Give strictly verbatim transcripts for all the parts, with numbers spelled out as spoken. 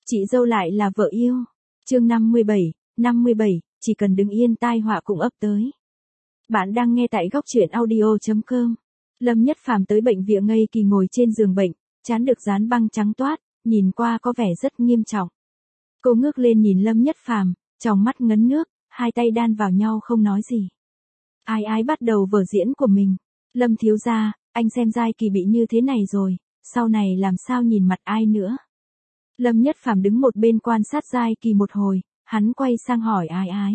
Chị dâu lại là vợ yêu. Chương năm mươi bảy, năm mươi bảy, chỉ cần đứng yên tai họa cũng ập tới. Bạn đang nghe tại góc truyện audio chấm com. Lâm Nhất Phàm tới bệnh viện ngây kỳ ngồi trên giường bệnh, trán được dán băng trắng toát, nhìn qua có vẻ rất nghiêm trọng. Cô ngước lên nhìn Lâm Nhất Phàm, tròng mắt ngấn nước, hai tay đan vào nhau không nói gì. Ai ái bắt đầu vở diễn của mình. Lâm thiếu gia, anh xem Giai Kỳ bị như thế này rồi, sau này làm sao nhìn mặt ai nữa. Lâm Nhất Phàm đứng một bên quan sát Giai Kỳ một hồi, hắn quay sang hỏi Ái Ái.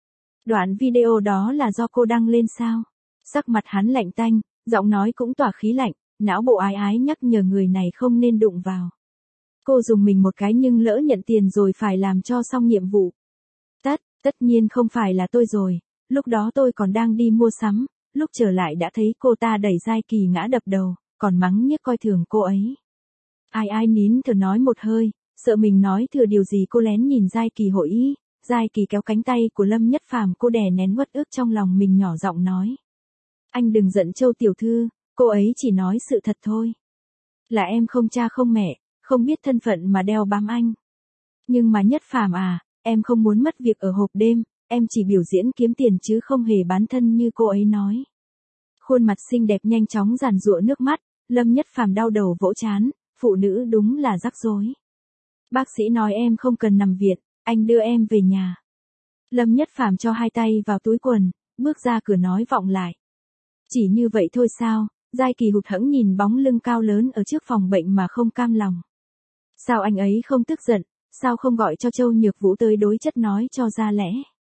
Đoạn video đó là do cô đăng lên sao? Sắc mặt hắn lạnh tanh, giọng nói cũng tỏa khí lạnh, não bộ Ái Ái nhắc nhở người này không nên đụng vào. Cô dùng mình một cái nhưng lỡ nhận tiền rồi phải làm cho xong nhiệm vụ. Tất, tất nhiên không phải là tôi rồi, lúc đó tôi còn đang đi mua sắm, lúc trở lại đã thấy cô ta đẩy Giai Kỳ ngã đập đầu, còn mắng nhiếc coi thường cô ấy. Ai ai nín thở nói một hơi, sợ mình nói thừa điều gì cô lén nhìn Giai Kỳ hội ý. Giai Kỳ kéo cánh tay của Lâm Nhất Phàm, cô đè nén uất ức trong lòng mình nhỏ giọng nói. Anh đừng giận Châu tiểu thư, cô ấy chỉ nói sự thật thôi. Là em không cha không mẹ, không biết thân phận mà đeo bám anh. Nhưng mà Nhất Phàm à, em không muốn mất việc ở hộp đêm, em chỉ biểu diễn kiếm tiền chứ không hề bán thân như cô ấy nói. Khuôn mặt xinh đẹp nhanh chóng giàn giụa nước mắt, Lâm Nhất Phàm đau đầu vỗ trán, phụ nữ đúng là rắc rối. Bác sĩ nói em không cần nằm viện, anh đưa em về nhà. Lâm Nhất Phàm cho hai tay vào túi quần, bước ra cửa nói vọng lại. Chỉ như vậy thôi sao? Giai Kỳ hụt hẫng nhìn bóng lưng cao lớn ở trước phòng bệnh mà không cam lòng. Sao anh ấy không tức giận, sao không gọi cho Châu Nhược Vũ tới đối chất nói cho ra lẽ?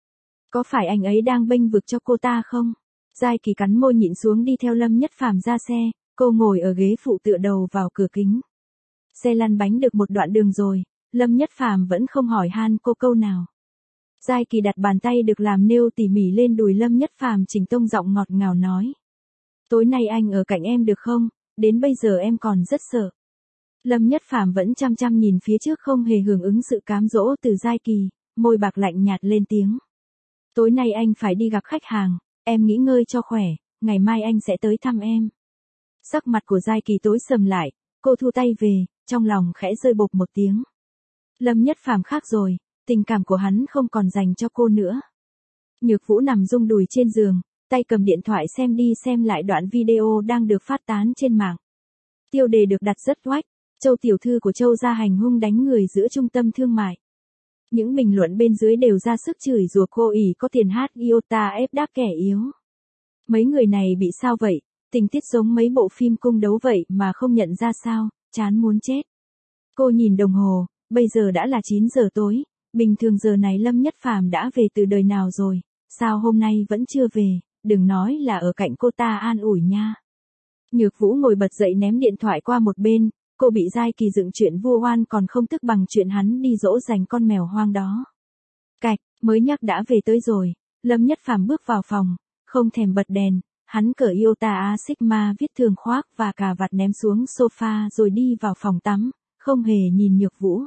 Có phải anh ấy đang bênh vực cho cô ta không? Giai Kỳ cắn môi nhịn xuống đi theo Lâm Nhất Phàm ra xe, cô ngồi ở ghế phụ tựa đầu vào cửa kính. Xe lăn bánh được một đoạn đường rồi, Lâm Nhất Phàm vẫn không hỏi han cô câu nào. Giai Kỳ đặt bàn tay được làm nêu tỉ mỉ lên đùi Lâm Nhất Phàm, chỉnh tông giọng ngọt ngào nói. Tối nay anh ở cạnh em được không, đến bây giờ em còn rất sợ. Lâm Nhất Phàm vẫn chăm chăm nhìn phía trước không hề hưởng ứng sự cám dỗ từ Giai Kỳ, môi bạc lạnh nhạt lên tiếng. Tối nay anh phải đi gặp khách hàng, em nghỉ ngơi cho khỏe, ngày mai anh sẽ tới thăm em. Sắc mặt của Giai Kỳ tối sầm lại, cô thu tay về, trong lòng khẽ rơi bộp một tiếng. Lâm Nhất Phàm khác rồi, tình cảm của hắn không còn dành cho cô nữa. Nhược Vũ nằm rung đùi trên giường, tay cầm điện thoại xem đi xem lại đoạn video đang được phát tán trên mạng. Tiêu đề được đặt rất oách, Châu tiểu thư của Châu gia hành hung đánh người giữa trung tâm thương mại. Những bình luận bên dưới đều ra sức chửi rủa cô ỷ có tiền hát iota ép đáp kẻ yếu. Mấy người này bị sao vậy, tình tiết giống mấy bộ phim cung đấu vậy mà không nhận ra sao, chán muốn chết. Cô nhìn đồng hồ, bây giờ đã là chín giờ tối, bình thường giờ này Lâm Nhất Phàm đã về từ đời nào rồi, sao hôm nay vẫn chưa về, đừng nói là ở cạnh cô ta an ủi nha. Nhược Vũ ngồi bật dậy ném điện thoại qua một bên, cô bị Giai Kỳ dựng chuyện vu oan còn không tức bằng chuyện hắn đi dỗ dành con mèo hoang đó. Cạch, mới nhắc đã về tới rồi, Lâm Nhất Phàm bước vào phòng, không thèm bật đèn, hắn cởi Iota A Sigma viết thường khoác và cà vạt ném xuống sofa rồi đi vào phòng tắm, không hề nhìn Nhược Vũ.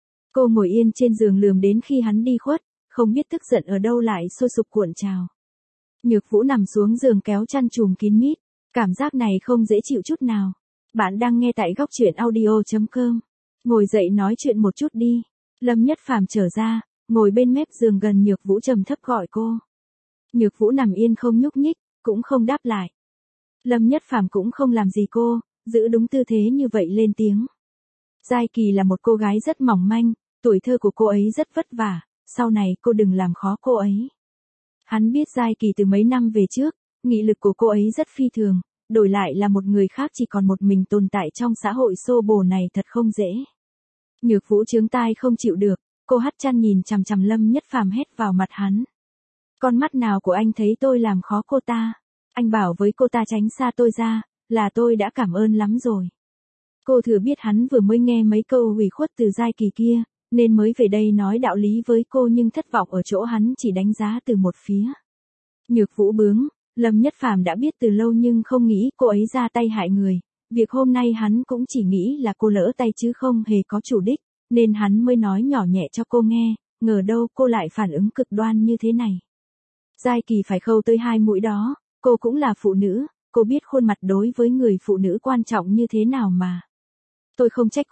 Cô ngồi yên trên giường lườm đến khi hắn đi khuất, không biết tức giận ở đâu lại sôi sục cuộn trào. Nhược Vũ nằm xuống giường kéo chăn trùm kín mít, cảm giác này không dễ chịu chút nào. Bạn đang nghe tại góc truyện audio chấm com. Ngồi dậy nói chuyện một chút đi. Lâm Nhất Phàm trở ra, ngồi bên mép giường gần Nhược Vũ trầm thấp gọi cô. Nhược Vũ nằm yên không nhúc nhích, cũng không đáp lại. Lâm Nhất Phàm cũng không làm gì cô, giữ đúng tư thế như vậy lên tiếng. Giai Kỳ là một cô gái rất mỏng manh, tuổi thơ của cô ấy rất vất vả, sau này cô đừng làm khó cô ấy. Hắn biết Giai Kỳ từ mấy năm về trước, nghị lực của cô ấy rất phi thường, đổi lại là một người khác chỉ còn một mình tồn tại trong xã hội xô bồ này thật không dễ. Nhược Vũ chướng tai không chịu được, cô hắt chăn nhìn chằm chằm Lâm Nhất Phàm hét vào mặt hắn. Con mắt nào của anh thấy tôi làm khó cô ta? Anh bảo với cô ta tránh xa tôi ra, là tôi đã cảm ơn lắm rồi. Cô thừa biết hắn vừa mới nghe mấy câu ủy khuất từ Giai Kỳ kia, nên mới về đây nói đạo lý với cô nhưng thất vọng ở chỗ hắn chỉ đánh giá từ một phía. Nhược Vũ bướng, Lâm Nhất Phàm đã biết từ lâu nhưng không nghĩ cô ấy ra tay hại người. Việc hôm nay hắn cũng chỉ nghĩ là cô lỡ tay chứ không hề có chủ đích, nên hắn mới nói nhỏ nhẹ cho cô nghe, ngờ đâu cô lại phản ứng cực đoan như thế này. Giai Kỳ phải khâu tới hai mũi đó, cô cũng là phụ nữ, cô biết khuôn mặt đối với người phụ nữ quan trọng như thế nào mà. Tôi không trách cô,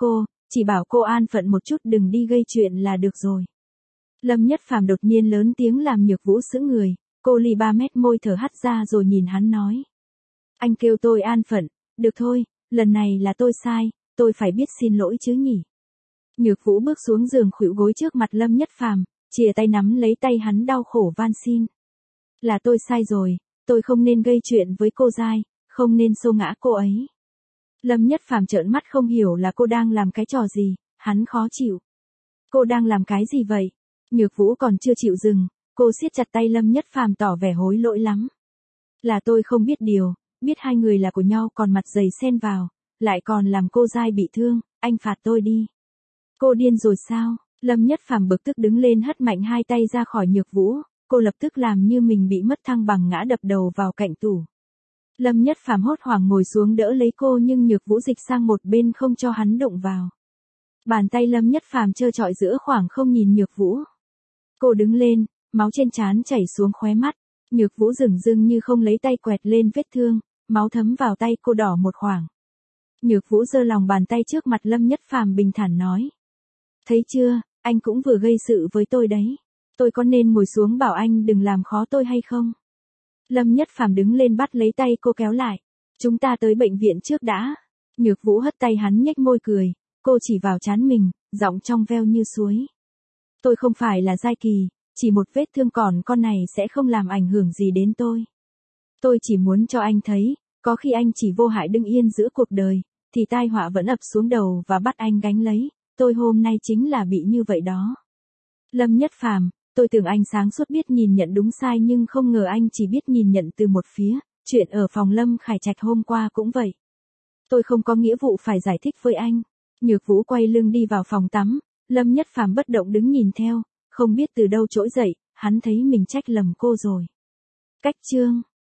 chỉ bảo cô an phận một chút đừng đi gây chuyện là được rồi. Lâm Nhất Phàm đột nhiên lớn tiếng làm Nhược Vũ sững người, cô lì ba mét môi thở hắt ra rồi nhìn hắn nói. Anh kêu tôi an phận, được thôi, lần này là tôi sai, tôi phải biết xin lỗi chứ nhỉ. Nhược Vũ bước xuống giường khuỵu gối trước mặt Lâm Nhất Phàm, chìa tay nắm lấy tay hắn đau khổ van xin. Là tôi sai rồi, tôi không nên gây chuyện với cô Giai, không nên xô ngã cô ấy. Lâm Nhất Phàm trợn mắt không hiểu là cô đang làm cái trò gì, hắn khó chịu. Cô đang làm cái gì vậy? Nhược Vũ còn chưa chịu dừng, cô siết chặt tay Lâm Nhất Phàm tỏ vẻ hối lỗi lắm. Là tôi không biết điều, biết hai người là của nhau còn mặt dày xen vào, lại còn làm cô Giai bị thương, anh phạt tôi đi. Cô điên rồi sao? Lâm Nhất Phàm bực tức đứng lên hất mạnh hai tay ra khỏi Nhược Vũ, cô lập tức làm như mình bị mất thăng bằng ngã đập đầu vào cạnh tủ. Lâm Nhất Phàm hốt hoảng ngồi xuống đỡ lấy cô nhưng Nhược Vũ dịch sang một bên không cho hắn đụng vào. Bàn tay Lâm Nhất Phàm trơ trọi giữa khoảng không nhìn Nhược Vũ. Cô đứng lên, máu trên trán chảy xuống khóe mắt, Nhược Vũ dửng dưng như không lấy tay quẹt lên vết thương, máu thấm vào tay cô đỏ một khoảng. Nhược Vũ giơ lòng bàn tay trước mặt Lâm Nhất Phàm bình thản nói. Thấy chưa, anh cũng vừa gây sự với tôi đấy. Tôi có nên ngồi xuống bảo anh đừng làm khó tôi hay không? Lâm Nhất Phàm đứng lên bắt lấy tay cô kéo lại. Chúng ta tới bệnh viện trước đã. Nhược Vũ hất tay hắn nhếch môi cười, cô chỉ vào trán mình, giọng trong veo như suối. Tôi không phải là Giai Kỳ, chỉ một vết thương còn con này sẽ không làm ảnh hưởng gì đến tôi. Tôi chỉ muốn cho anh thấy, có khi anh chỉ vô hại đứng yên giữa cuộc đời, thì tai họa vẫn ập xuống đầu và bắt anh gánh lấy, tôi hôm nay chính là bị như vậy đó. Lâm Nhất Phàm, tôi tưởng anh sáng suốt biết nhìn nhận đúng sai nhưng không ngờ anh chỉ biết nhìn nhận từ một phía, chuyện ở phòng Lâm Khải Trạch hôm qua cũng vậy. Tôi không có nghĩa vụ phải giải thích với anh. Nhược Vũ quay lưng đi vào phòng tắm, Lâm Nhất Phàm bất động đứng nhìn theo, không biết từ đâu trỗi dậy, hắn thấy mình trách lầm cô rồi. Cách chương